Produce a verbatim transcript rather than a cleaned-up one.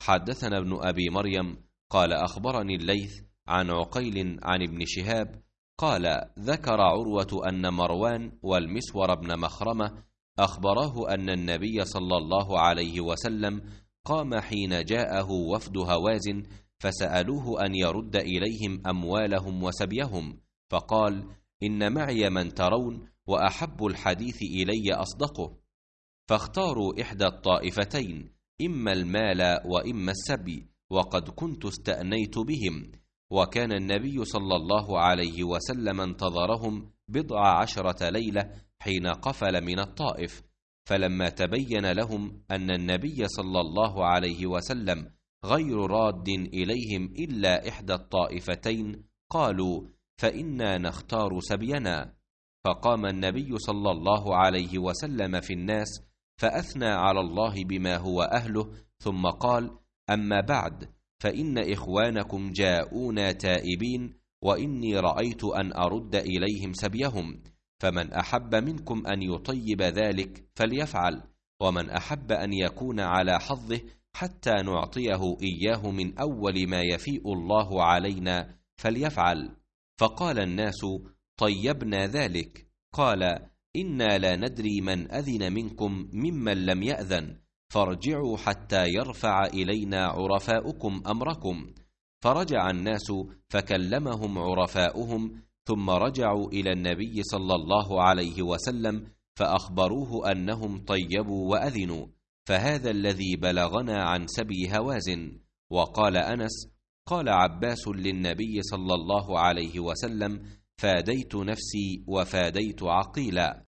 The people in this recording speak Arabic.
حدثنا ابن أبي مريم قال أخبرني الليث عن عقيل عن ابن شهاب قال ذكر عروة أن مروان والمسور بن مخرمة أخبراه أن النبي صلى الله عليه وسلم قام حين جاءه وفد هوازن فسألوه أن يرد إليهم أموالهم وسبيهم، فقال إن معي من ترون وأحب الحديث إلي أصدقه، فاختاروا إحدى الطائفتين، إما المال وإما السبي، وقد كنت استأنيت بهم. وكان النبي صلى الله عليه وسلم انتظرهم بضع عشرة ليلة حين قفل من الطائف، فلما تبين لهم أن النبي صلى الله عليه وسلم غير راد إليهم إلا إحدى الطائفتين قالوا فإنا نختار سبينا. فقام النبي صلى الله عليه وسلم في الناس فأثنى على الله بما هو أهله، ثم قال أما بعد فإن إخوانكم جاءونا تائبين، وإني رأيت أن أرد إليهم سبيهم، فمن أحب منكم أن يطيب ذلك فليفعل، ومن أحب أن يكون على حظه حتى نعطيه إياه من أول ما يفيء الله علينا فليفعل. فقال الناس طيبنا ذلك. قال إنا لا ندري من أذن منكم ممن لم يأذن، فارجعوا حتى يرفع إلينا عرفاؤكم أمركم. فرجع الناس فكلمهم عرفاؤهم، ثم رجعوا إلى النبي صلى الله عليه وسلم فأخبروه أنهم طيبوا وأذنوا، فهذا الذي بلغنا عن سبي هوازن. وقال أنس قال عباس للنبي صلى الله عليه وسلم فاديت نفسي وفاديت عقيلا.